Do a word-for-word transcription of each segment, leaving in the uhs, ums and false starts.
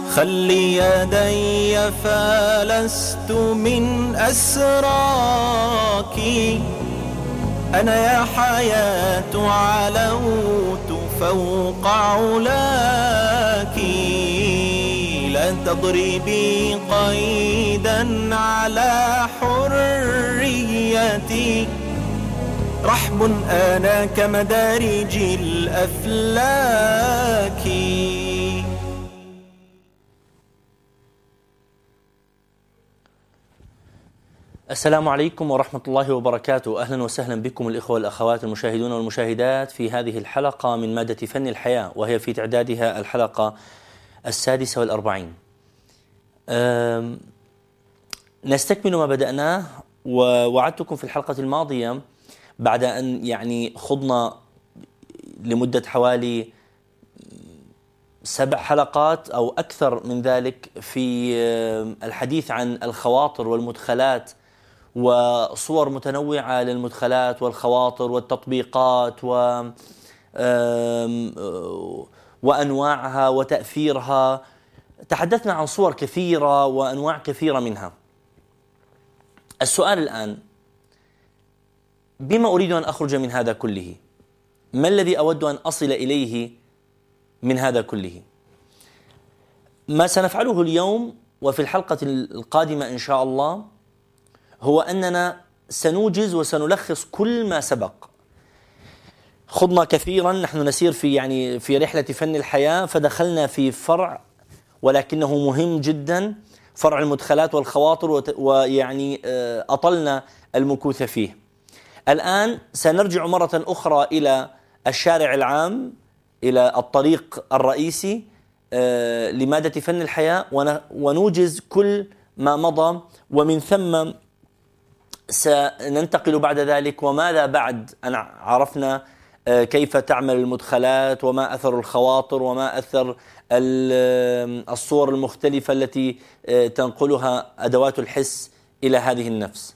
خلي يدي فلست من أسراك، أنا يا حياة علوت فوق علاك. لا تضربي قيدا على حريتي، رحب أنا كمدارج الأفلاك. السلام عليكم ورحمة الله وبركاته. أهلا وسهلا بكم الإخوة والأخوات المشاهدون والمشاهدات في هذه الحلقة من مادة فن الحياة، وهي في تعدادها الحلقة السادسة والأربعين. نستكمل ما بدأناه، ووعدتكم في الحلقة الماضية بعد أن يعني خضنا لمدة حوالي سبع حلقات أو أكثر من ذلك في الحديث عن الخواطر والمدخلات وصور متنوعة للمدخلات والخواطر والتطبيقات و وأنواعها وتأثيرها. تحدثنا عن صور كثيرة وأنواع كثيرة منها. السؤال الآن: بما أريد أن أخرج من هذا كله؟ ما الذي أود أن أصل إليه من هذا كله؟ ما سنفعله اليوم وفي الحلقة القادمة إن شاء الله هو أننا سنوجز وسنلخص كل ما سبق. خضنا كثيرا، نحن نسير في يعني في رحلة فن الحياة، فدخلنا في فرع ولكنه مهم جدا، فرع المدخلات والخواطر، ويعني أطلنا المكوث فيه. الآن سنرجع مرة أخرى إلى الشارع العام، إلى الطريق الرئيسي لمادة فن الحياة، ونوجز كل ما مضى، ومن ثم سننتقل بعد ذلك وماذا بعد أن عرفنا كيف تعمل المدخلات وما أثر الخواطر وما أثر الصور المختلفة التي تنقلها أدوات الحس إلى هذه النفس.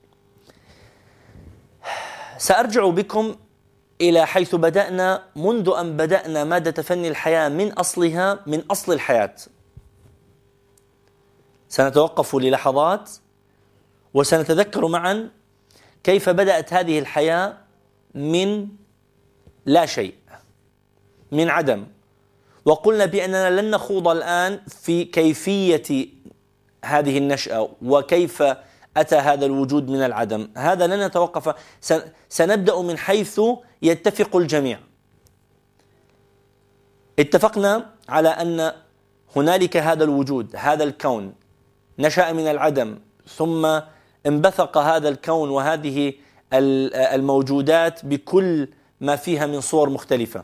سأرجع بكم إلى حيث بدأنا منذ أن بدأنا مادة فن الحياة من أصلها، من أصل الحياة. سنتوقف للحظات وسنتذكر معا كيف بدأت هذه الحياة من لا شيء، من عدم، وقلنا بأننا لن نخوض الآن في كيفية هذه النشأة وكيف أتى هذا الوجود من العدم، هذا لن نتوقف. سنبدأ من حيث يتفق الجميع. اتفقنا على أن هنالك هذا الوجود، هذا الكون نشأ من العدم، ثم انبثق هذا الكون وهذه الموجودات بكل ما فيها من صور مختلفة: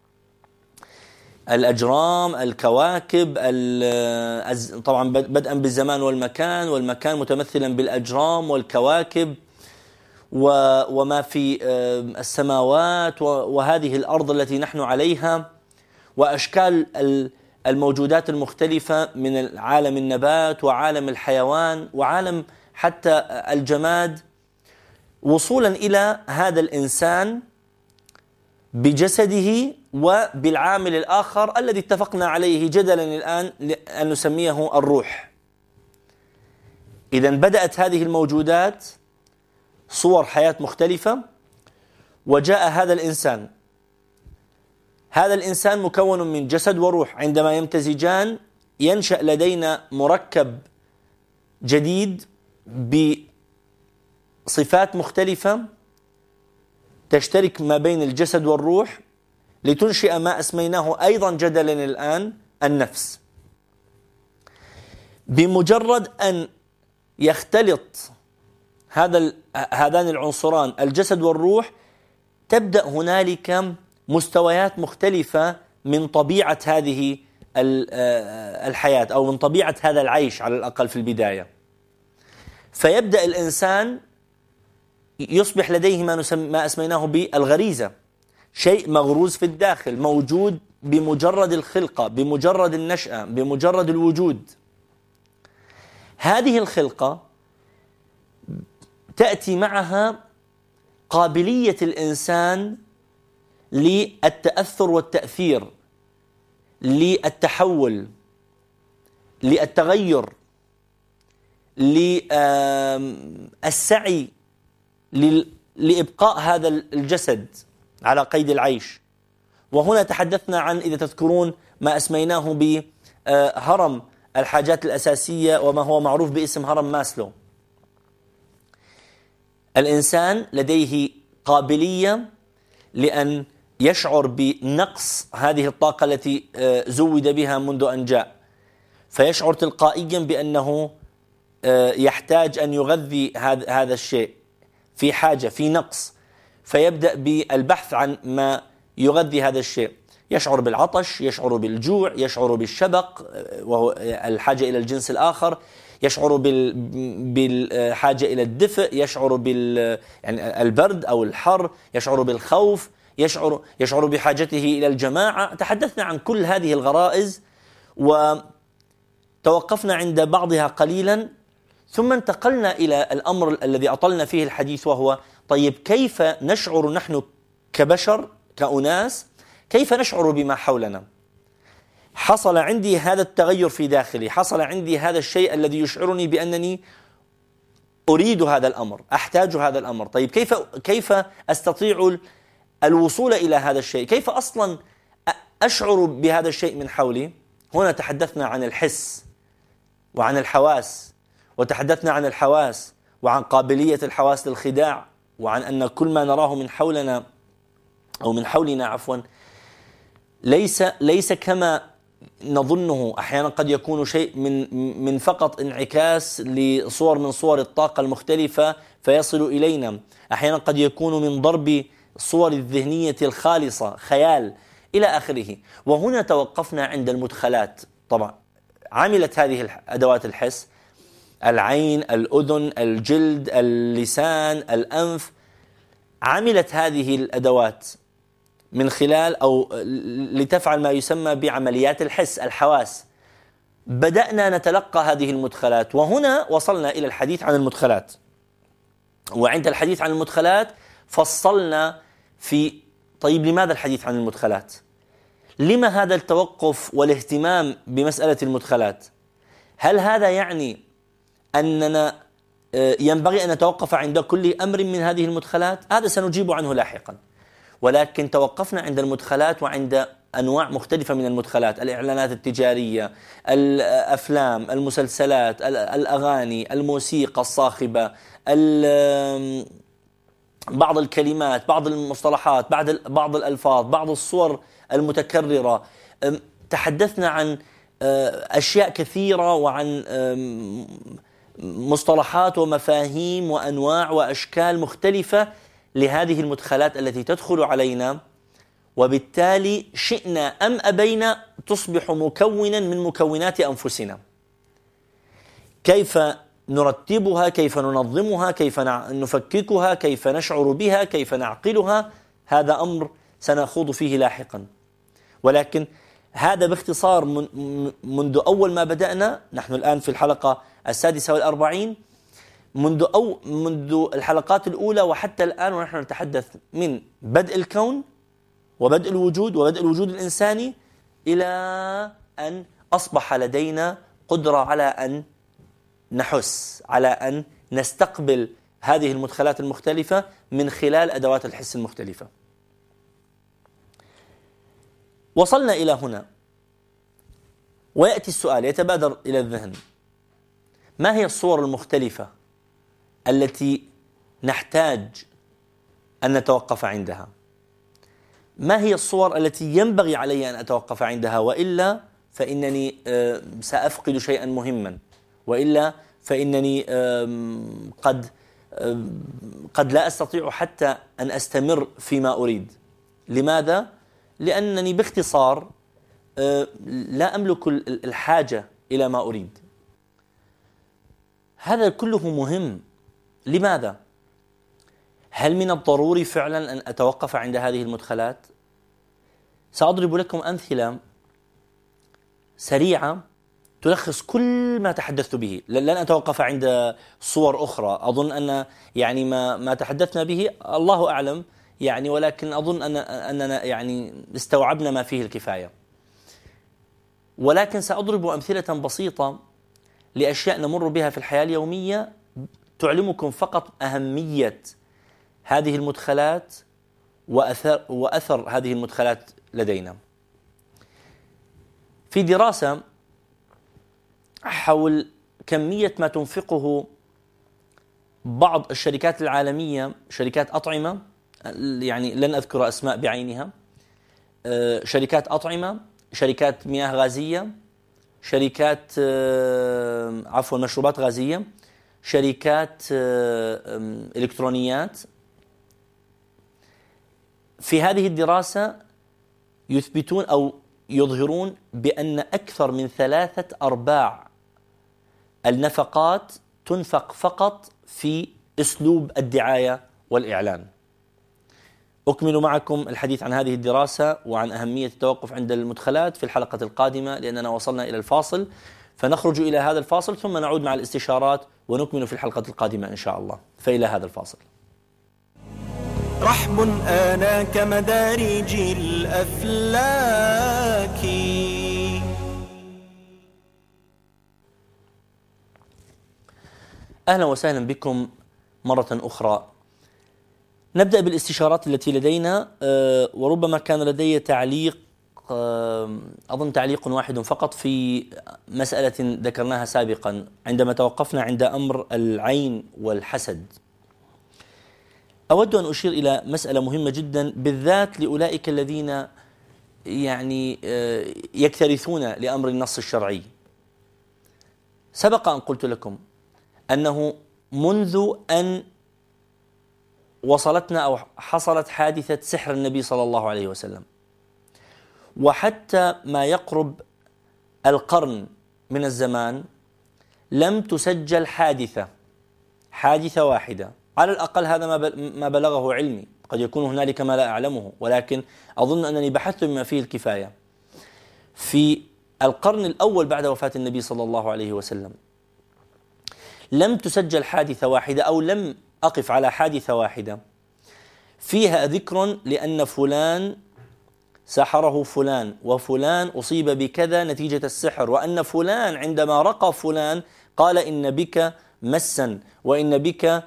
الأجرام، الكواكب، طبعا بدءا بالزمان والمكان، والمكان متمثلا بالأجرام والكواكب وما في السماوات وهذه الأرض التي نحن عليها، وأشكال الموجودات المختلفة من عالم النبات وعالم الحيوان وعالم حتى الجماد، وصولا إلى هذا الإنسان بجسده وبالعامل الآخر الذي اتفقنا عليه جدلا الآن أن نسميه الروح. إذن بدأت هذه الموجودات صور حياة مختلفة، وجاء هذا الإنسان. هذا الإنسان مكون من جسد وروح، عندما يمتزجان ينشأ لدينا مركب جديد بصفات مختلفة تشترك ما بين الجسد والروح لتنشئ ما أسميناه أيضا جدلا الآن النفس. بمجرد أن يختلط هذا هذان العنصران الجسد والروح، تبدأ هنالك مستويات مختلفة من طبيعة هذه الحياة أو من طبيعة هذا العيش على الأقل في البداية. فيبدأ الإنسان يصبح لديه ما نسمى ما أسميناه بالغريزة، شيء مغروز في الداخل، موجود بمجرد الخلقة، بمجرد النشأة، بمجرد الوجود. هذه الخلقة تأتي معها قابلية الإنسان للتأثر والتأثير، للتحول، للتغير، للسعي لإبقاء هذا الجسد على قيد العيش. وهنا تحدثنا عن، إذا تذكرون، ما أسميناه بهرم الحاجات الأساسية، وما هو معروف باسم هرم ماسلو. الإنسان لديه قابلية لأن يشعر بنقص هذه الطاقة التي زود بها منذ أن جاء، فيشعر تلقائيا بأنه يحتاج أن يغذي هذا الشيء، في حاجة، في نقص، فيبدأ بالبحث عن ما يغذي هذا الشيء. يشعر بالعطش، يشعر بالجوع، يشعر بالشبق وهو الحاجة إلى الجنس الآخر، يشعر بالحاجة إلى الدفء، يشعر بال يعني البرد أو الحر، يشعر بالخوف، يشعر يشعر بحاجته إلى الجماعة. تحدثنا عن كل هذه الغرائز وتوقفنا عند بعضها قليلا، ثم انتقلنا إلى الأمر الذي أطلنا فيه الحديث، وهو طيب كيف نشعر نحن كبشر، كأناس، كيف نشعر بما حولنا؟ حصل عندي هذا التغير في داخلي، حصل عندي هذا الشيء الذي يشعرني بأنني أريد هذا الأمر، أحتاج هذا الأمر. طيب كيف كيف أستطيع الوصول إلى هذا الشيء؟ كيف أصلا أشعر بهذا الشيء من حولي؟ هنا تحدثنا عن الحس وعن الحواس، وتحدثنا عن الحواس وعن قابلية الحواس للخداع، وعن أن كل ما نراه من حولنا أو من حولنا عفوا ليس ليس كما نظنه. أحيانا قد يكون شيء من من فقط انعكاس لصور من صور الطاقة المختلفة فيصل إلينا، أحيانا قد يكون من ضرب صور الذهنية الخالصة، خيال، إلى آخره. وهنا توقفنا عند المدخلات. طبعا عملت هذه أدوات الحس، العين، الأذن، الجلد، اللسان، الأنف، عملت هذه الأدوات من خلال أو لتفعل ما يسمى بعمليات الحس، الحواس. بدأنا نتلقى هذه المدخلات، وهنا وصلنا إلى الحديث عن المدخلات. وعند الحديث عن المدخلات فصلنا في طيب لماذا الحديث عن المدخلات؟ لما هذا التوقف والاهتمام بمسألة المدخلات؟ هل هذا يعني أننا ينبغي أن نتوقف عند كل أمر من هذه المدخلات؟ هذا سنجيب عنه لاحقا. ولكن توقفنا عند المدخلات وعند أنواع مختلفة من المدخلات: الإعلانات التجارية، الأفلام، المسلسلات، الأغاني، الموسيقى الصاخبة، بعض الكلمات، بعض المصطلحات، بعض بعض الألفاظ، بعض الصور المتكررة. تحدثنا عن أشياء كثيرة، وعن مصطلحات ومفاهيم وأنواع وأشكال مختلفة لهذه المدخلات التي تدخل علينا، وبالتالي شئنا أم أبينا تصبح مكونا من مكونات أنفسنا. كيف نرتبها، كيف ننظمها، كيف نفككها، كيف نشعر بها، كيف نعقلها، هذا أمر سنخوض فيه لاحقا. ولكن هذا باختصار منذ أول ما بدأنا. نحن الآن في الحلقة السادسة والأربعين، منذ أو منذ الحلقات الأولى وحتى الآن، ونحن نتحدث من بدء الكون وبدء الوجود وبدء الوجود الإنساني إلى أن أصبح لدينا قدرة على أن نحس، على أن نستقبل هذه المدخلات المختلفة من خلال أدوات الحس المختلفة. وصلنا إلى هنا، ويأتي السؤال يتبادر إلى الذهن: ما هي الصور المختلفة التي نحتاج أن نتوقف عندها؟ ما هي الصور التي ينبغي علي أن أتوقف عندها؟ وإلا فإنني سأفقد شيئا مهما، وإلا فإنني قد قد لا أستطيع حتى أن أستمر فيما أريد. لماذا؟ لأنني باختصار لا أملك الحاجة إلى ما أريد. هذا كله مهم. لماذا؟ هل من الضروري فعلا أن أتوقف عند هذه المدخلات؟ سأضرب لكم أمثلة سريعة تلخص كل ما تحدثت به. لن أتوقف عند صور أخرى. أظن أن يعني ما ما تحدثنا به الله أعلم يعني، ولكن أظن أن أننا يعني استوعبنا ما فيه الكفاية. ولكن سأضرب أمثلة بسيطة لأشياء نمر بها في الحياة اليومية تعلمكم فقط أهمية هذه المدخلات وأثر, وأثر هذه المدخلات لدينا. في دراسة حول كمية ما تنفقه بعض الشركات العالمية، شركات أطعمة، يعني لن أذكر أسماء بعينها، شركات أطعمة، شركات مياه غازية، شركات عفوا مشروبات غازية، شركات إلكترونيات. في هذه الدراسة يثبتون أو يظهرون بأن أكثر من ثلاثة أرباع النفقات تنفق فقط في أسلوب الدعاية والإعلان. أكمل معكم الحديث عن هذه الدراسة وعن أهمية التوقف عند المدخلات في الحلقة القادمة، لأننا وصلنا إلى الفاصل، فنخرج إلى هذا الفاصل ثم نعود مع الاستشارات ونكمل في الحلقة القادمة إن شاء الله. فإلى هذا الفاصل. رحب آناك مدارج الأفلاك. أهلا وسهلا بكم مرة أخرى. نبدأ بالاستشارات التي لدينا، وربما كان لدي تعليق، أظن تعليق واحد فقط في مسألة ذكرناها سابقا عندما توقفنا عند أمر العين والحسد. أود أن أشير إلى مسألة مهمة جدا بالذات لأولئك الذين يعني يكترثون لأمر النص الشرعي. سبق أن قلت لكم أنه منذ أن وصلتنا أو حصلت حادثة سحر النبي صلى الله عليه وسلم وحتى ما يقرب القرن من الزمان لم تسجل حادثة حادثة واحدة، على الأقل هذا ما بلغه علمي، قد يكون هنالك ما لا أعلمه، ولكن أظن أنني بحثت بما فيه الكفاية. في القرن الأول بعد وفاة النبي صلى الله عليه وسلم لم تسجل حادثة واحدة أو لم أقف على حادثة واحدة فيها ذكر لأن فلان سحره فلان وفلان أصيب بكذا نتيجة السحر، وأن فلان عندما رقى فلان قال إن بك مسا وإن بك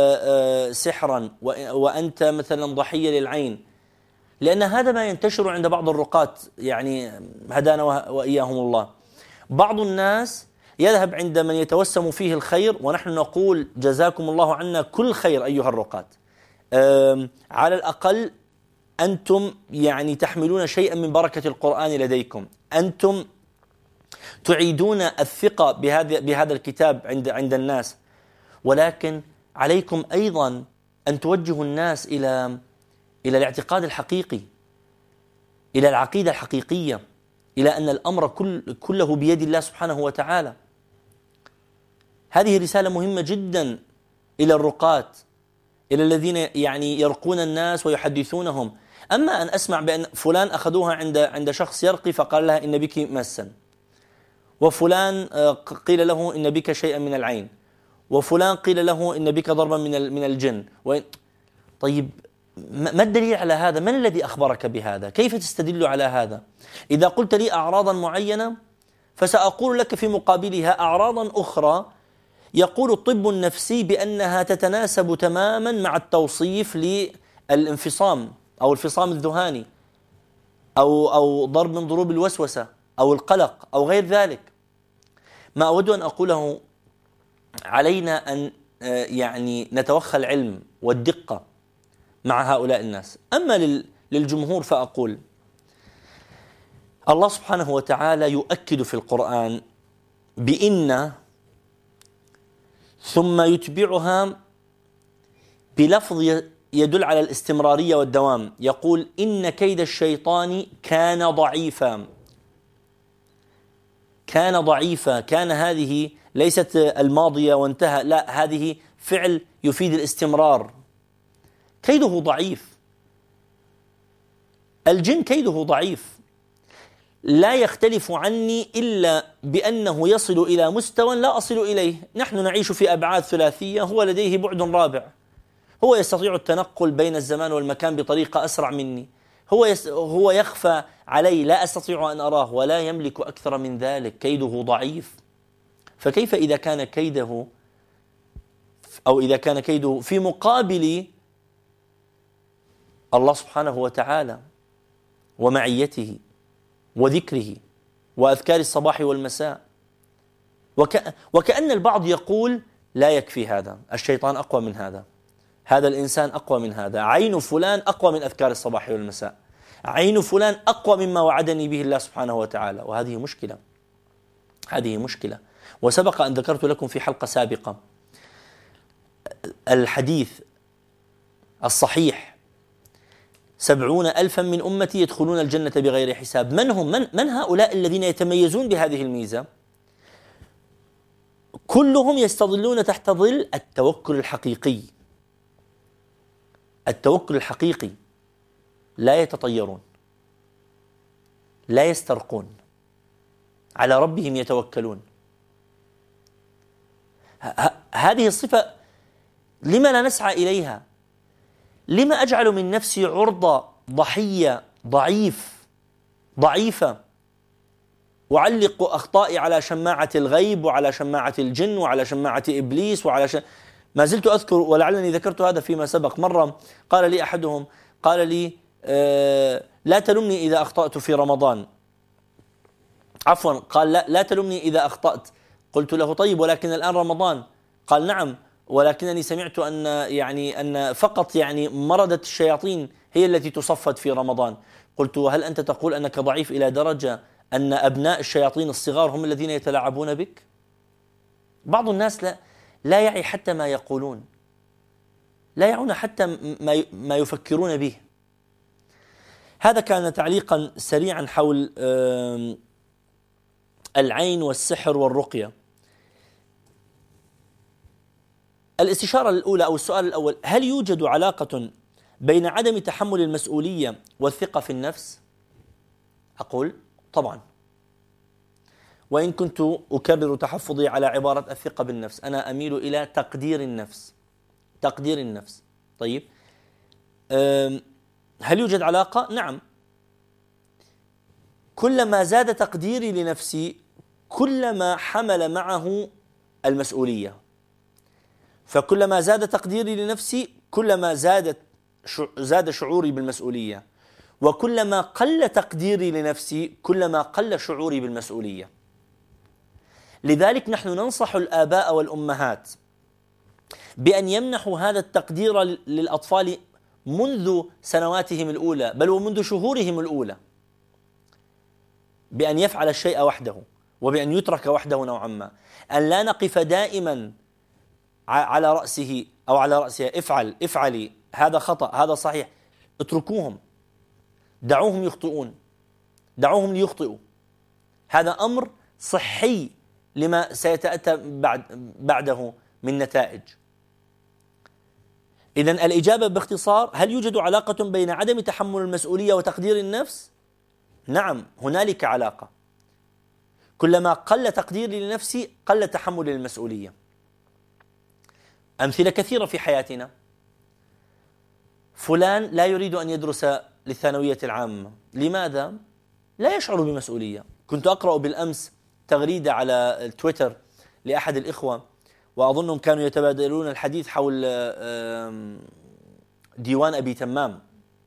سحرا وأنت مثلا ضحية للعين، لأن هذا ما ينتشر عند بعض الرقاة، يعني هدانا وإياهم الله. بعض الناس يذهب عند من يتوسم فيه الخير، ونحن نقول جزاكم الله عنا كل خير أيها الرقاة، على الأقل أنتم يعني تحملون شيئا من بركة القرآن لديكم، أنتم تعيدون الثقة بهذا بهذا الكتاب عند عند الناس، ولكن عليكم أيضا أن توجهوا الناس إلى إلى الاعتقاد الحقيقي، إلى العقيدة الحقيقية، إلى أن الأمر كل كله بيد الله سبحانه وتعالى. هذه رسالة مهمة جدا إلى الرقاة، إلى الذين يعني يرقون الناس ويحدثونهم. أما أن أسمع بأن فلان أخذوها عند عند شخص يرقي فقال لها إن بك مسا، وفلان قيل له إن بك شيئا من العين، وفلان قيل له إن بك ضربا من من الجن. طيب ما الدليل على هذا؟ من الذي أخبرك بهذا؟ كيف تستدل على هذا؟ إذا قلت لي أعراضا معينة فسأقول لك في مقابلها أعراضا أخرى يقول الطب النفسي بأنها تتناسب تماما مع التوصيف للانفصام أو الفصام الذهاني أو أو ضرب من ضروب الوسوسة أو القلق أو غير ذلك. ما أود أن أقوله، علينا أن يعني نتوخى العلم والدقة مع هؤلاء الناس. أما للجمهور فأقول الله سبحانه وتعالى يؤكد في القرآن بإن، ثم يتبعها بلفظ يدل على الاستمرارية والدوام، يقول إن كيد الشيطان كان ضعيفا. كان ضعيفا، كان هذه ليست الماضية وانتهى، لا، هذه فعل يفيد الاستمرار. كيده ضعيف، الجن كيده ضعيف، لا يختلف عني إلا بأنه يصل إلى مستوى لا أصل إليه. نحن نعيش في أبعاد ثلاثية، هو لديه بعد رابع، هو يستطيع التنقل بين الزمان والمكان بطريقة أسرع مني، هو يس هو يخفى علي، لا أستطيع أن أراه، ولا يملك أكثر من ذلك، كيده ضعيف. فكيف إذا كان كيده أو إذا كان كيده في مقابل الله سبحانه وتعالى ومعيته وذكره وأذكار الصباح والمساء؟ وك... وكأن البعض يقول لا يكفي هذا، الشيطان أقوى من هذا، هذا الإنسان أقوى من هذا، عين فلان أقوى من أذكار الصباح والمساء، عين فلان أقوى مما وعدني به الله سبحانه وتعالى. وهذه مشكلة، هذه مشكلة. وسبق أن ذكرت لكم في حلقة سابقة الحديث الصحيح: سبعون ألفا من أمتي يدخلون الجنة بغير حساب. من هم؟ من, من هؤلاء الذين يتميزون بهذه الميزة؟ كلهم يستظلون تحت ظل التوكل الحقيقي. التوكل الحقيقي، لا يتطيرون، لا يسترقون، على ربهم يتوكلون. هذه الصفة لما لا نسعى إليها؟ لما أجعل من نفسي عرضة، ضحية، ضعيف، ضعيفة، أعلق أخطائي على شماعة الغيب وعلى شماعة الجن وعلى شماعة إبليس وعلى ش... ما زلت أذكر، ولعلني ذكرت هذا فيما سبق، مرة قال لي أحدهم، قال لي آه لا تلمني إذا أخطأت في رمضان، عفوا قال لا, لا تلمني إذا أخطأت. قلت له طيب ولكن الآن رمضان. قال نعم، ولكنني سمعت أن يعني أن فقط يعني مردة الشياطين هي التي تصفد في رمضان. قلت وهل أنت تقول أنك ضعيف إلى درجة أن أبناء الشياطين الصغار هم الذين يتلاعبون بك؟ بعض الناس لا لا يعي حتى ما يقولون، لا يعون حتى ما ما يفكرون به. هذا كان تعليقا سريعا حول العين والسحر والرقية. الاستشارة الأولى أو السؤال الأول: هل يوجد علاقة بين عدم تحمل المسؤولية والثقة في النفس؟ أقول طبعا، وإن كنت أكرر تحفظي على عبارة الثقة بالنفس، أنا أميل إلى تقدير النفس. تقدير النفس. طيب، هل يوجد علاقة؟ نعم. كلما زاد تقديري لنفسي كلما حمل معه المسؤولية، فكلما زاد تقديري لنفسي كلما زادت زاد شعوري بالمسؤولية، وكلما قل تقديري لنفسي كلما قل شعوري بالمسؤولية. لذلك نحن ننصح الآباء والأمهات بأن يمنحوا هذا التقدير للأطفال منذ سنواتهم الأولى، بل ومنذ شهورهم الأولى، بأن يفعل الشيء وحده وبأن يترك وحده نوعا ما، أن لا نقف دائما على رأسه أو على رأسها: افعل، افعلي، هذا خطأ، هذا صحيح. اتركوهم، دعوهم يخطئون، دعوهم ليخطئوا. هذا أمر صحي لما سيتأتى بعد بعده من نتائج. إذن الإجابة باختصار: هل يوجد علاقة بين عدم تحمل المسؤولية وتقدير النفس؟ نعم، هنالك علاقة. كلما قل تقديري لنفسي قل تحمل المسؤولية. أمثلة كثيرة في حياتنا. فلان لا يريد أن يدرس للثانوية العامة. لماذا؟ لا يشعر بمسؤولية. كنت أقرأ بالأمس تغريدة على تويتر لأحد الإخوة، وأظنهم كانوا يتبادلون الحديث حول ديوان أبي تمام،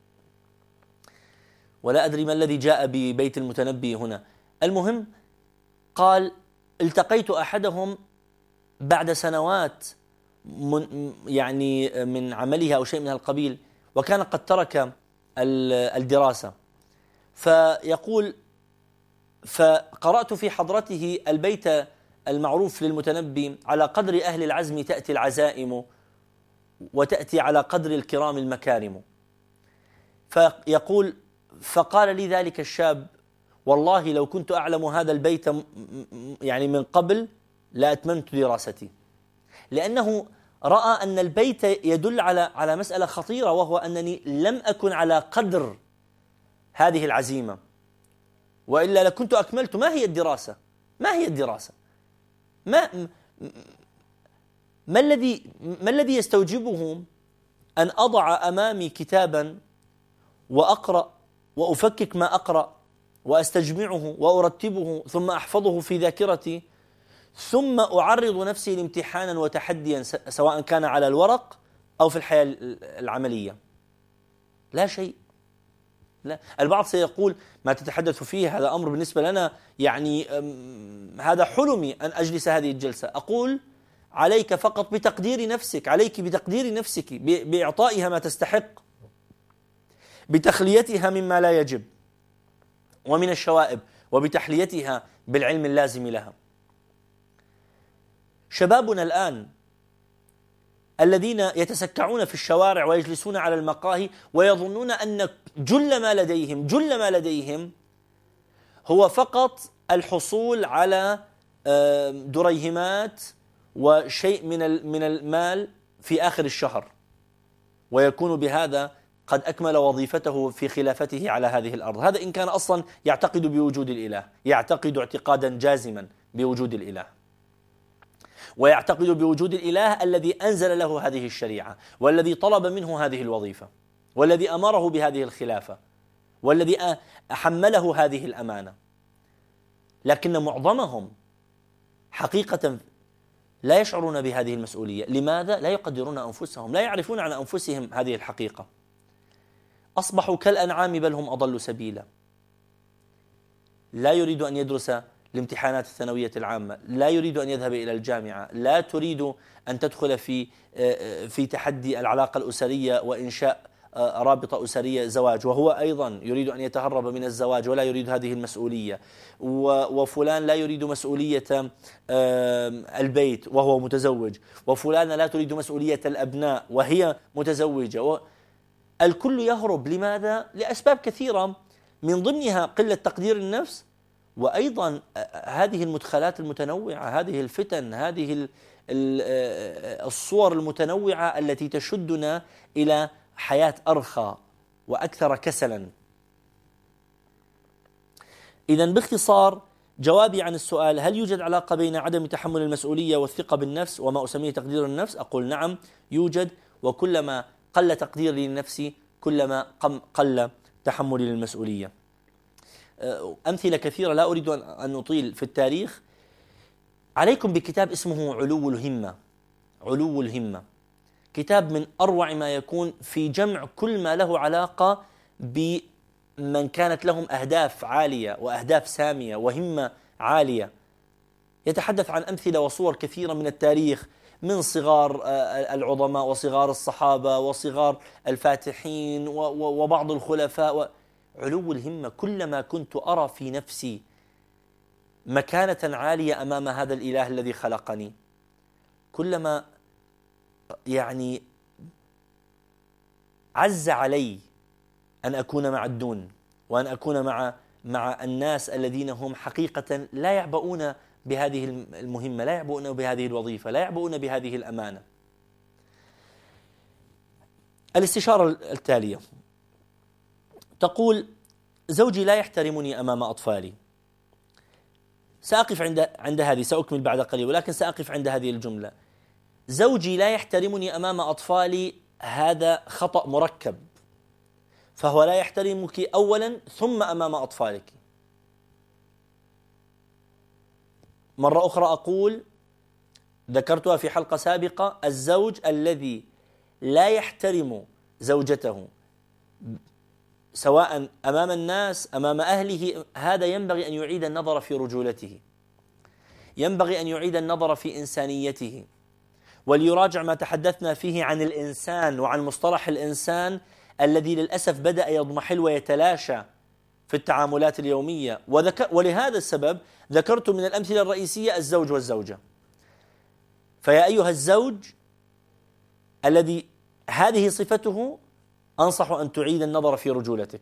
ولا أدري ما الذي جاء ببيت المتنبي هنا. المهم، قال: التقيت أحدهم بعد سنوات من يعني من عملها أو شيء من القبيل، وكان قد ترك الدراسة. فيقول: فقرأت في حضرته البيت المعروف للمتنبي: على قدر أهل العزم تأتي العزائم، وتأتي على قدر الكرام المكارم. فيقول: فقال لي ذلك الشاب: والله لو كنت أعلم هذا البيت يعني من قبل لأتممت دراستي. لأنه رأى أن البيت يدل على على مسألة خطيرة، وهو أنني لم أكن على قدر هذه العزيمة، وإلا لكنت أكملت. ما هي الدراسة؟ ما هي الدراسة؟ ما ما الذي ما الذي يستوجبه أن أضع أمامي كتابا وأقرأ وأفكك ما أقرأ وأستجمعه وأرتبه ثم أحفظه في ذاكرتي، ثم أعرض نفسي لامتحانا وتحديا سواء كان على الورق أو في الحياة العملية. لا شيء. لا. البعض سيقول ما تتحدث فيه هذا أمر بالنسبة لنا يعني هذا حلمي أن أجلس هذه الجلسة. أقول عليك فقط بتقدير نفسك، عليك بتقدير نفسك، بإعطائها ما تستحق، بتخليتها مما لا يجب ومن الشوائب، وبتحليتها بالعلم اللازم لها. شبابنا الآن الذين يتسكعون في الشوارع ويجلسون على المقاهي ويظنون أن جل ما لديهم جل ما لديهم هو فقط الحصول على دريهمات وشيء من من المال في آخر الشهر، ويكون بهذا قد أكمل وظيفته في خلافته على هذه الأرض. هذا إن كان أصلا يعتقد بوجود الإله، يعتقد اعتقادا جازما بوجود الإله، ويعتقد بوجود الإله الذي أنزل له هذه الشريعة، والذي طلب منه هذه الوظيفة، والذي أمره بهذه الخلافة، والذي أحمله هذه الأمانة. لكن معظمهم حقيقة لا يشعرون بهذه المسؤولية. لماذا؟ لا يقدرون أنفسهم، لا يعرفون عن أنفسهم هذه الحقيقة. أصبحوا كالأنعام بل هم أضل سبيلا. لا يريد أن يدرس الامتحانات الثانوية العامة، لا يريد أن يذهب إلى الجامعة، لا تريد أن تدخل في في تحدي العلاقة الأسرية وإنشاء رابطة أسرية زواج، وهو أيضا يريد أن يتهرب من الزواج ولا يريد هذه المسؤولية. وفلان لا يريد مسؤولية البيت وهو متزوج، وفلان لا تريد مسؤولية الأبناء وهي متزوجة. الكل يهرب. لماذا؟ لأسباب كثيرة، من ضمنها قلة تقدير النفس، وأيضا هذه المدخلات المتنوعة، هذه الفتن، هذه الصور المتنوعة التي تشدنا إلى حياة أرخى وأكثر كسلا. إذن باختصار جوابي عن السؤال هل يوجد علاقة بين عدم تحمل المسؤولية والثقة بالنفس وما أسميه تقدير النفس؟ أقول نعم يوجد، وكلما قل تقديري لنفسي كلما قل تحملي للمسؤولية. أمثلة كثيرة لا أريد أن نطيل في التاريخ. عليكم بكتاب اسمه علو الهمة. علو الهمة كتاب من أروع ما يكون في جمع كل ما له علاقة بمن كانت لهم أهداف عالية وأهداف سامية وهمة عالية. يتحدث عن أمثلة وصور كثيرة من التاريخ، من صغار العظماء وصغار الصحابة وصغار الفاتحين وبعض الخلفاء. علو الهمة، كلما كنت أرى في نفسي مكانة عالية أمام هذا الإله الذي خلقني، كلما يعني عز علي أن أكون مع الدون، وأن أكون مع مع الناس الذين هم حقيقة لا يعبؤون بهذه المهمة، لا يعبؤون بهذه الوظيفة، لا يعبؤون بهذه الأمانة. الاستشارة التالية تقول: زوجي لا يحترمني أمام أطفالي. سأقف عند عند هذه، سأكمل بعد قليل، ولكن سأقف عند هذه الجملة. زوجي لا يحترمني أمام أطفالي، هذا خطأ مركب، فهو لا يحترمك أولا ثم أمام أطفالك. مرة أخرى أقول، ذكرتها في حلقة سابقة، الزوج الذي لا يحترم زوجته سواء أمام الناس أمام أهله، هذا ينبغي أن يعيد النظر في رجولته، ينبغي أن يعيد النظر في إنسانيته، وليراجع ما تحدثنا فيه عن الإنسان وعن مصطلح الإنسان الذي للأسف بدأ يضمحل ويتلاشى في التعاملات اليومية. ولهذا السبب ذكرت من الأمثلة الرئيسية الزوج والزوجة. فيا أيها الزوج الذي هذه صفته، أنصح أن تعيد النظر في رجولتك.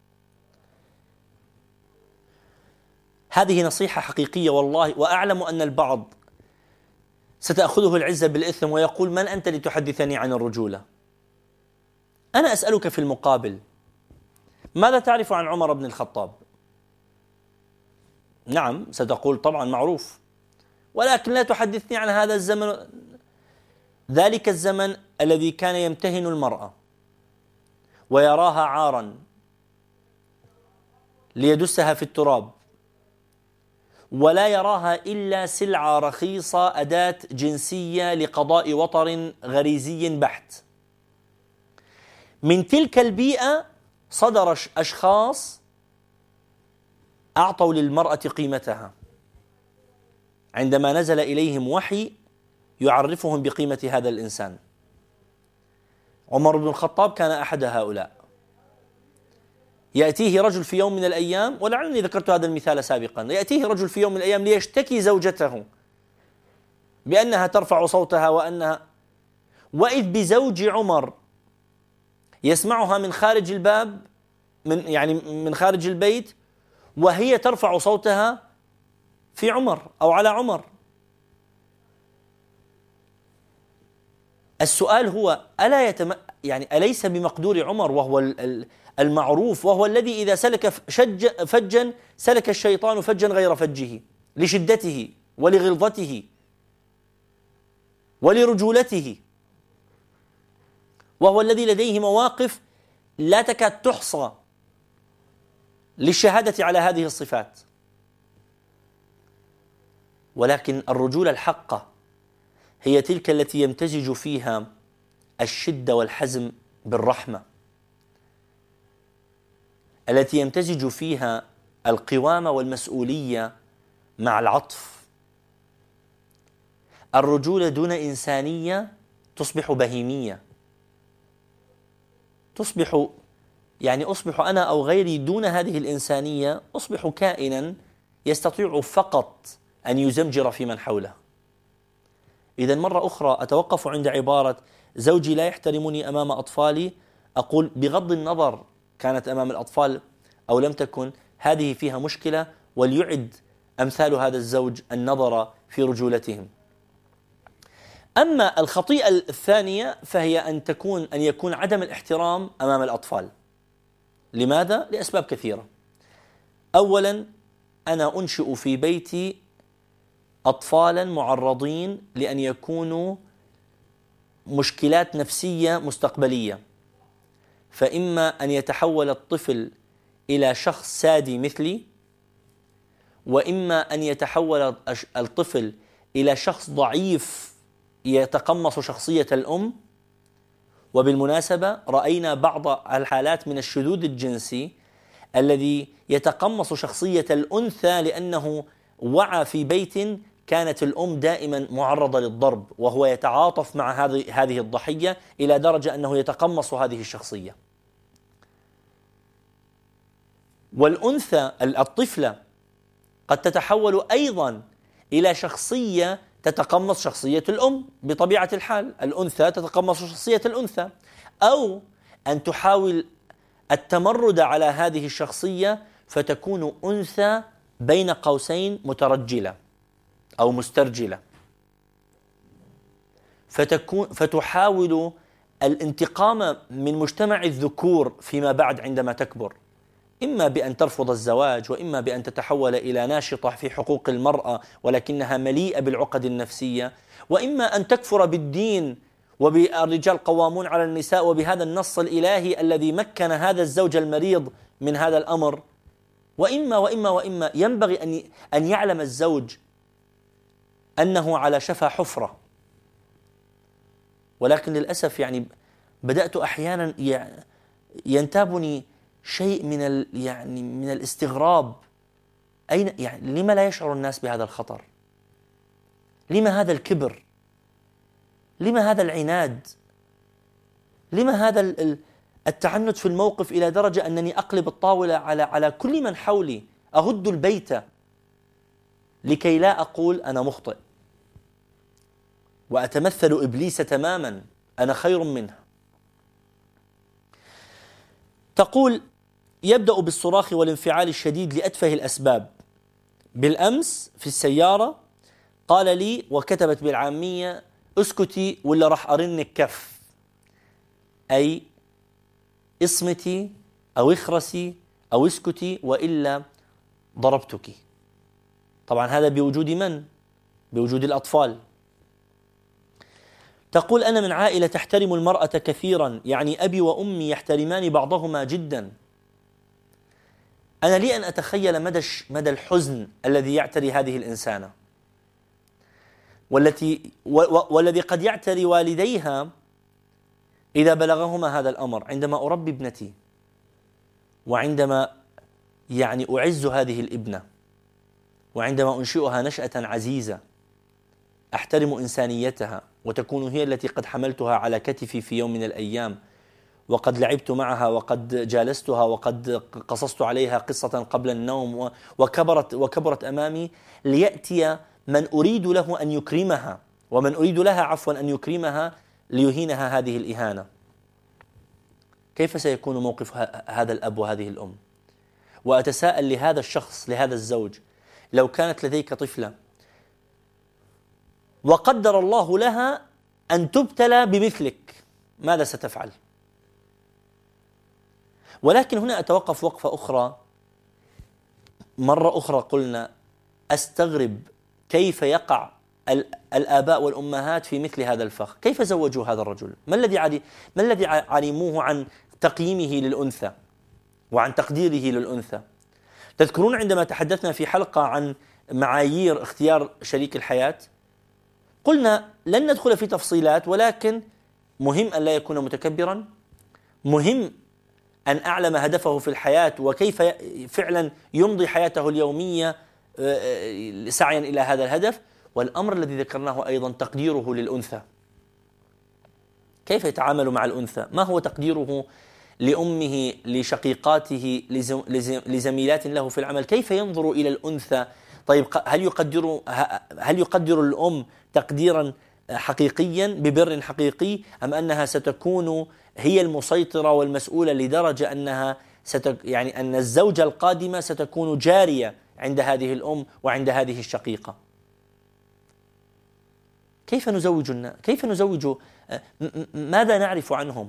هذه نصيحة حقيقية والله، وأعلم أن البعض ستأخذه العزة بالإثم ويقول: من أنت لتحدثني عن الرجولة؟ أنا أسألك في المقابل، ماذا تعرف عن عمر بن الخطاب؟ نعم، ستقول طبعا معروف، ولكن لا تحدثني عن هذا الزمن، ذلك الزمن الذي كان يمتهن المرأة ويراها عارا ليدسها في التراب، ولا يراها إلا سلعة رخيصة، أداة جنسية لقضاء وطر غريزي بحت. من تلك البيئة صدر أشخاص أعطوا للمرأة قيمتها عندما نزل إليهم وحي يعرفهم بقيمة هذا الإنسان. عمر بن الخطاب كان أحد هؤلاء. يأتيه رجل في يوم من الأيام، ولعلني ذكرت هذا المثال سابقا، يأتيه رجل في يوم من الأيام ليشتكي زوجته بأنها ترفع صوتها وأنها وإذ بزوج عمر يسمعها من خارج الباب، من يعني من خارج البيت، وهي ترفع صوتها في عمر أو على عمر. السؤال هو ألا يتم يعني أليس بمقدور عمر، وهو المعروف، وهو الذي إذا سلك شج فجا سلك الشيطان فجا غير فجه، لشدته ولغلظته ولرجولته، وهو الذي لديه مواقف لا تكاد تحصى للشهادة على هذه الصفات. ولكن الرجولة الحقة هي تلك التي يمتزج فيها الشدة والحزم بالرحمة، التي يمتزج فيها القوامة والمسؤولية مع العطف. الرجولة دون إنسانية تصبح بهيمية، تصبح يعني أصبح أنا أو غيري دون هذه الإنسانية، أصبح كائنا يستطيع فقط أن يزمجر في من حوله. إذن مرة أخرى أتوقف عند عبارة زوجي لا يحترمني أمام أطفالي، أقول بغض النظر كانت أمام الأطفال أو لم تكن، هذه فيها مشكلة، وليعد أمثال هذا الزوج النظر في رجولتهم. أما الخطيئة الثانية فهي أن تكون أن يكون عدم الاحترام أمام الأطفال. لماذا؟ لأسباب كثيرة. أولا، أنا أنشئ في بيتي أطفالا معرضين لأن يكونوا مشكلات نفسية مستقبلية، فإما أن يتحول الطفل إلى شخص سادي مثلي، وإما أن يتحول الطفل إلى شخص ضعيف يتقمص شخصية الأم. وبالمناسبة رأينا بعض الحالات من الشذوذ الجنسي الذي يتقمص شخصية الأنثى لأنه وعى في بيت كانت الأم دائما معرضة للضرب، وهو يتعاطف مع هذه هذه الضحية إلى درجة أنه يتقمص هذه الشخصية. والأنثى الطفلة قد تتحول أيضا إلى شخصية تتقمص شخصية الأم بطبيعة الحال، الأنثى تتقمص شخصية الأنثى، أو أن تحاول التمرد على هذه الشخصية فتكون أنثى بين قوسين مترجلة أو مسترجلة، فتكون فتحاول الانتقام من مجتمع الذكور فيما بعد عندما تكبر، إما بأن ترفض الزواج، وإما بأن تتحول إلى ناشطة في حقوق المرأة ولكنها مليئة بالعقد النفسية، وإما أن تكفر بالدين وبالرجال قوامون على النساء وبهذا النص الإلهي الذي مكن هذا الزوج المريض من هذا الأمر، وإما وإما وإما ينبغي أن أن يعلم الزوج أنه على شفا حفرة. ولكن للأسف يعني بدأت أحيانا ينتابني شيء من ال يعني من الاستغراب. أين يعني لما لا يشعر الناس بهذا الخطر؟ لما هذا الكبر؟ لما هذا العناد؟ لما هذا التعنت في الموقف إلى درجة أنني أقلب الطاولة على على كل من حولي، أهد البيت لكي لا أقول أنا مخطئ وأتمثل إبليس تماما، أنا خير منها. تقول يبدأ بالصراخ والانفعال الشديد لأتفه الأسباب. بالأمس في السيارة قال لي، وكتبت بالعامية اسكتي ولا راح أرنك كف، أي اصمتي أو اخرسي أو اسكتي وإلا ضربتك. طبعا هذا بوجود من؟ بوجود الأطفال. تقول أنا من عائلة تحترم المرأة كثيرا، يعني أبي وأمي يحترمان بعضهما جدا، أنا لي أن أتخيل مدى مدى الحزن الذي يعتري هذه الإنسانة، والتي والذي قد يعتري والديها إذا بلغهما هذا الأمر. عندما أربي ابنتي وعندما يعني أعز هذه الابنة وعندما أنشئها نشأة عزيزة أحترم إنسانيتها، وتكون هي التي قد حملتها على كتفي في يوم من الأيام، وقد لعبت معها وقد جالستها وقد قصصت عليها قصة قبل النوم، وكبرت وكبرت أمامي، ليأتي من أريد له أن يكرمها ومن أريد لها عفوا أن يكرمها ليهينها هذه الإهانة. كيف سيكون موقف هذا الأب وهذه الأم؟ وأتساءل لهذا الشخص، لهذا الزوج، لو كانت لديك طفلة وقدر الله لها أن تبتلى بمثلك، ماذا ستفعل؟ ولكن هنا أتوقف وقفة أخرى. مرة أخرى قلنا أستغرب كيف يقع الآباء والأمهات في مثل هذا الفخ. كيف زوجوا هذا الرجل؟ ما الذي علي ما الذي علموه عن تقييمه للأنثى وعن تقديره للأنثى؟ تذكرون عندما تحدثنا في حلقة عن معايير اختيار شريك الحياة، قلنا لن ندخل في تفصيلات، ولكن مهم أن لا يكون متكبرا، مهم أن أعلم هدفه في الحياة وكيف فعلا يمضي حياته اليومية سعيا إلى هذا الهدف. والأمر الذي ذكرناه أيضا تقديره للأنثى، كيف يتعامل مع الأنثى، ما هو تقديره لأمه، لشقيقاته، لزميلات له في العمل، كيف ينظر إلى الأنثى. طيب هل يقدر هل يقدر الأم تقديرا حقيقيا ببر حقيقي، أم أنها ستكون هي المسيطرة والمسؤولة لدرجة أنها ستك يعني أن الزوجة القادمة ستكون جارية عند هذه الأم وعند هذه الشقيقة؟ كيف نزوج الناس؟ كيف نزوج؟ ماذا نعرف عنهم؟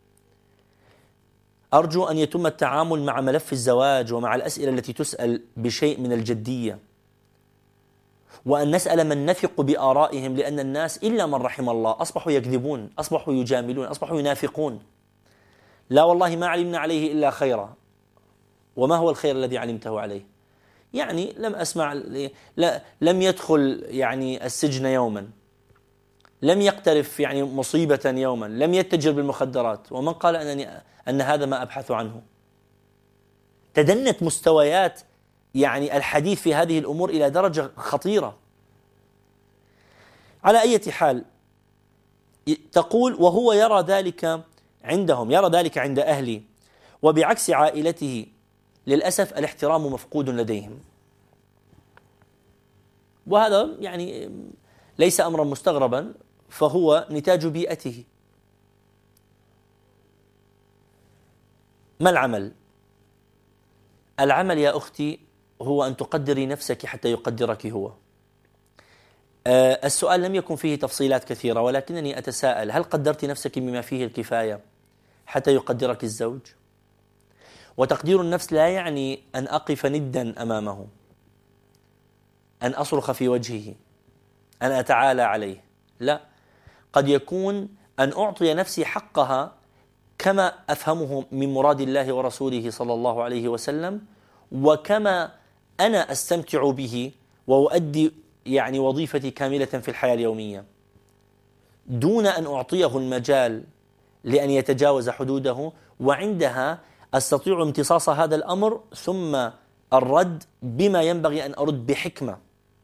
أرجو أن يتم التعامل مع ملف الزواج ومع الأسئلة التي تسأل بشيء من الجدية، وأن نسأل من نثق بآرائهم، لأن الناس إلا من رحم الله أصبحوا يكذبون، أصبحوا يجاملون، أصبحوا ينافقون. لا والله ما علمنا عليه إلا خيرا. وما هو الخير الذي علمته عليه؟ يعني لم أسمع، لا لم يدخل يعني السجن يوما، لم يقترف يعني مصيبة يوما، لم يتجر بالمخدرات، ومن قال أنني أن هذا ما أبحث عنه؟ تدنت مستويات يعني الحديث في هذه الأمور إلى درجة خطيرة. على أي حال، تقول وهو يرى ذلك عندهم، يرى ذلك عند أهلي، وبعكس عائلته للأسف الاحترام مفقود لديهم. وهذا يعني ليس أمرا مستغربا، فهو نتاج بيئته. ما العمل؟ العمل يا أختي هو أن تقدري نفسك حتى يقدرك هو. أه السؤال لم يكن فيه تفصيلات كثيرة، ولكنني أتساءل: هل قدرت نفسك بما فيه الكفاية حتى يقدرك الزوج؟ وتقدير النفس لا يعني أن أقف ندا أمامه، أن أصرخ في وجهه، أن أتعالى عليه. لا، قد يكون أن أعطي نفسي حقها كما أفهمه من مراد الله ورسوله صلى الله عليه وسلم، وكما أنا أستمتع به وأؤدي يعني وظيفتي كاملة في الحياة اليومية، دون أن أعطيه المجال لأن يتجاوز حدوده. وعندها أستطيع امتصاص هذا الأمر ثم الرد بما ينبغي أن أرد بحكمة،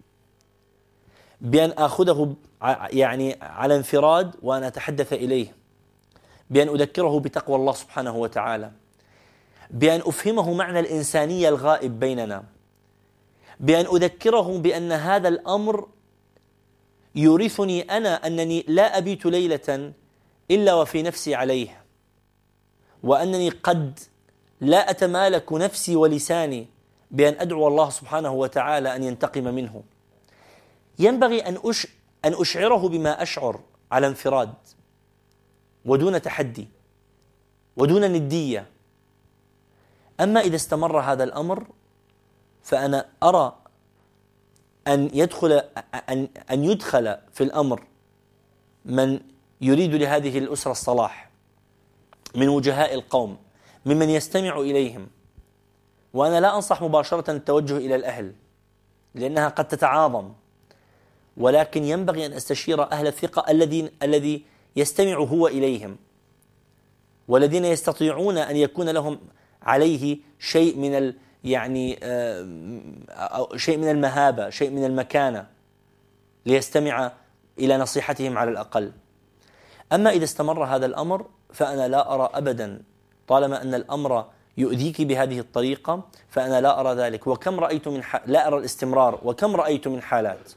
بأن آخذه يعني على انفراد وأن أتحدث إليه، بأن أذكره بتقوى الله سبحانه وتعالى، بأن أفهمه معنى الإنسانية الغائب بيننا، بأن أذكره بأن هذا الأمر يورثني أنا أنني لا أبيت ليلة إلا وفي نفسي عليه، وأنني قد لا أتمالك نفسي ولساني بأن أدعو الله سبحانه وتعالى أن ينتقم منه. ينبغي أن أش أن أشعره بما أشعر على انفراد ودون تحدي ودون ندية. أما إذا استمر هذا الأمر فأنا أرى أن يدخل أن أن يدخل في الأمر من يريد لهذه الأسرة الصلاح من وجهاء القوم، ممن يستمع إليهم وأنا لا أنصح مباشرة التوجه إلى الأهل لأنها قد تتعاظم، ولكن ينبغي أن أستشير أهل الثقة الذين الذي يستمع هو إليهم، والذين يستطيعون أن يكون لهم عليه شيء من ال يعني آه شيء من المهابة، شيء من المكانة، ليستمع إلى نصيحتهم على الأقل. أما إذا استمر هذا الأمر فأنا لا أرى أبدا، طالما أن الأمر يؤذيك بهذه الطريقة فأنا لا أرى ذلك. وكم رأيت من ح... لا أرى الاستمرار، وكم رأيت من حالات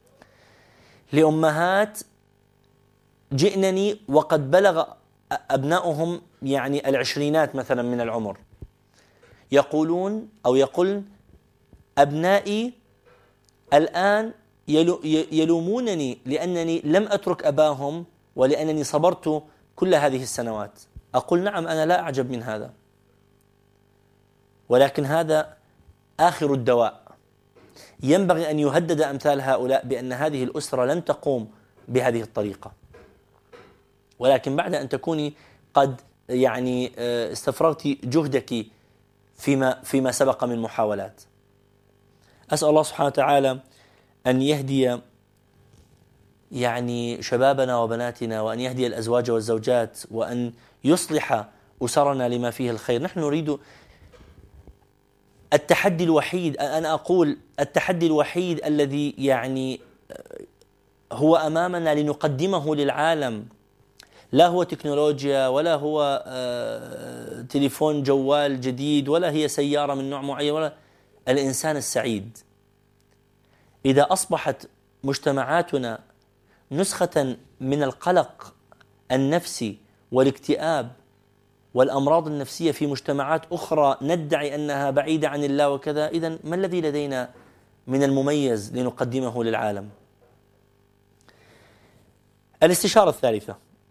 لأمهات جئنني وقد بلغ أبنائهم يعني العشرينات مثلا من العمر، يقولون أو يقولن أبنائي الآن يلومونني لأنني لم أترك أباهم ولأنني صبرت كل هذه السنوات. أقول نعم، أنا لا أعجب من هذا، ولكن هذا آخر الدواء. ينبغي أن يهدد أمثال هؤلاء بأن هذه الأسرة لن تقوم بهذه الطريقة، ولكن بعد أن تكوني قد يعني استفرغت جهدك فيما فيما سبق من محاولات. أسأل الله سبحانه وتعالى أن يهدي يعني شبابنا وبناتنا، وأن يهدي الأزواج والزوجات، وأن يصلح أسرنا لما فيه الخير. نحن نريد التحدي الوحيد، أنا أقول التحدي الوحيد الذي يعني هو أمامنا لنقدمه للعالم، لا هو تكنولوجيا ولا هو تليفون جوال جديد ولا هي سيارة من نوع معين، ولا الإنسان السعيد. إذا أصبحت مجتمعاتنا نسخة من القلق النفسي والاكتئاب والأمراض النفسية في مجتمعات أخرى ندعي أنها بعيدة عن الله وكذا، إذن ما الذي لدينا من المميز لنقدمه للعالم؟ الاستشارة الثالثة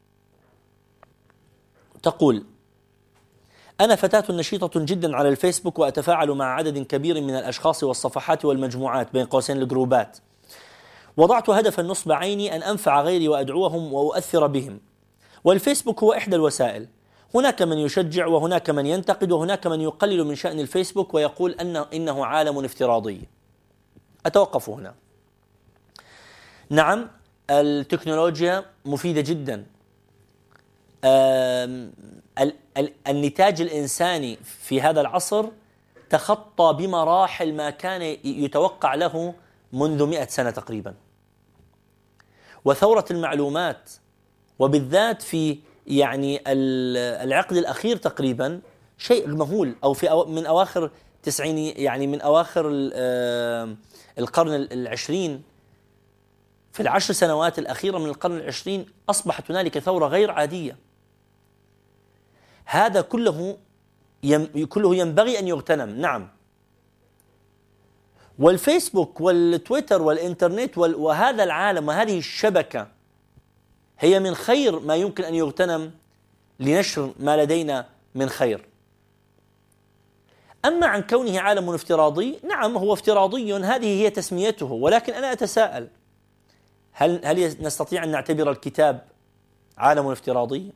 تقول: أنا فتاة نشيطة جدا على الفيسبوك، وأتفاعل مع عدد كبير من الأشخاص والصفحات والمجموعات بين قوسين الجروبات. وضعت هدفا نصب عيني أن أنفع غيري وأدعوهم وأؤثر بهم، والفيسبوك هو إحدى الوسائل. هناك من يشجع وهناك من ينتقد وهناك من يقلل من شأن الفيسبوك ويقول أنه إنه عالم افتراضي. أتوقف هنا. نعم، التكنولوجيا مفيدة جدا. النتاج الإنساني في هذا العصر تخطى بمراحل ما كان يتوقع له منذ مئة سنة تقريبا. وثورة المعلومات وبالذات في يعني العقد الأخير تقريبا شيء مهول، أو في أو من أواخر تسعيني يعني من أواخر القرن العشرين، في العشر سنوات الأخيرة من القرن العشرين أصبحت هنالك ثورة غير عادية. هذا كله يم كله ينبغي أن يغتنم. نعم، والفيسبوك والتويتر والإنترنت وهذا العالم وهذه الشبكة هي من خير ما يمكن أن يغتنم لنشر ما لدينا من خير. أما عن كونه عالم افتراضي، نعم هو افتراضي، هذه هي تسميته، ولكن أنا أتساءل: هل هل نستطيع أن نعتبر الكتاب عالم افتراضي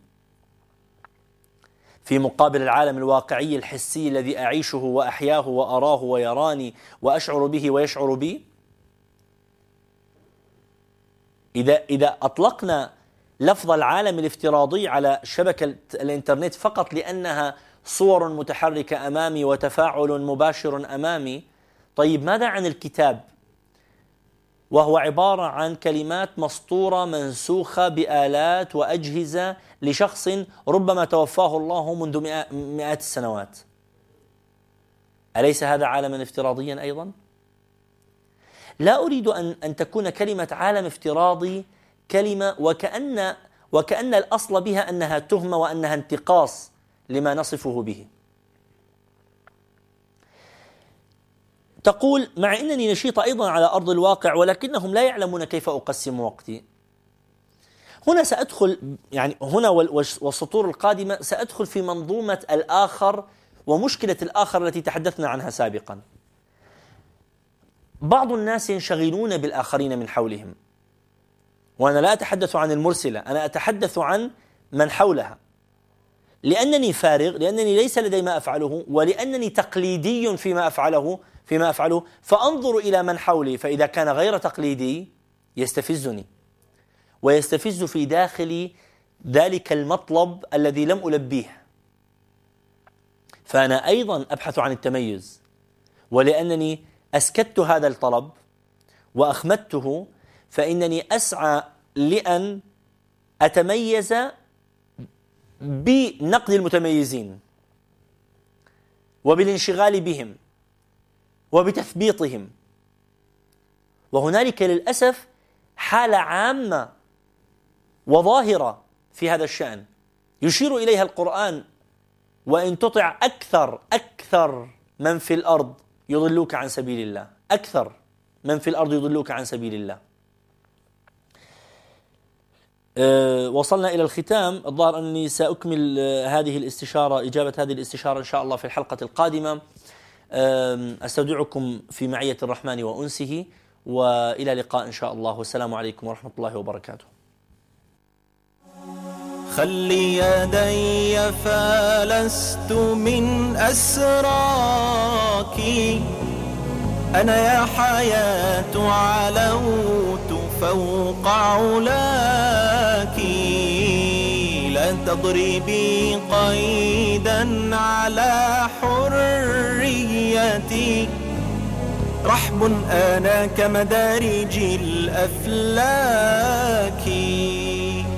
في مقابل العالم الواقعي الحسي الذي أعيشه وأحياه وأراه ويراني وأشعر به ويشعر بي؟ إذا إذا أطلقنا لفظ العالم الافتراضي على شبكة الإنترنت فقط لأنها صور متحركة أمامي وتفاعل مباشر أمامي، طيب ماذا عن الكتاب وهو عبارة عن كلمات مسطورة منسوخة بآلات وأجهزة لشخص ربما توفاه الله منذ مئات السنوات؟ أليس هذا عالما افتراضيا أيضا؟ لا أريد أن أن تكون كلمة عالم افتراضي كلمة وكأن وكأن الأصل بها أنها تهمة وأنها انتقاص لما نصفه به. تقول: مع أنني نشيطة أيضا على أرض الواقع ولكنهم لا يعلمون كيف أقسم وقتي. هنا سأدخل يعني هنا والسطور القادمة سأدخل في منظومة الآخر ومشكلة الآخر التي تحدثنا عنها سابقا. بعض الناس ينشغلون بالآخرين من حولهم، وأنا لا أتحدث عن المرسلة، أنا أتحدث عن من حولها. لأنني فارغ، لأنني ليس لدي ما أفعله، ولأنني تقليدي فيما أفعله فيما أفعله فأنظر إلى من حولي، فإذا كان غير تقليدي يستفزني ويستفز في داخلي ذلك المطلب الذي لم ألبيه، فأنا أيضا أبحث عن التميز. ولأنني أسكت هذا الطلب وأخمدته فإنني أسعى لأن أتميز بنقد المتميزين وبالانشغال بهم وبتثبيطهم. وهنالك للأسف حالة عامة وظاهرة في هذا الشأن يشير إليها القرآن: وإن تطع أكثر أكثر من في الأرض يضلوك عن سبيل الله. أكثر من في الأرض يضلوك عن سبيل الله. أه وصلنا إلى الختام. الظاهر أنني سأكمل هذه الاستشارة إجابة هذه الاستشارة إن شاء الله في الحلقة القادمة. أه أستودعكم في معية الرحمن وأنسه، وإلى لقاء إن شاء الله، والسلام عليكم ورحمة الله وبركاته. خلي يدي فلست من أسراك، أنا يا حياة علوت فوق علاك، لا تضربي قيدا على حريتي، رحب أنا كمدارج الأفلاك.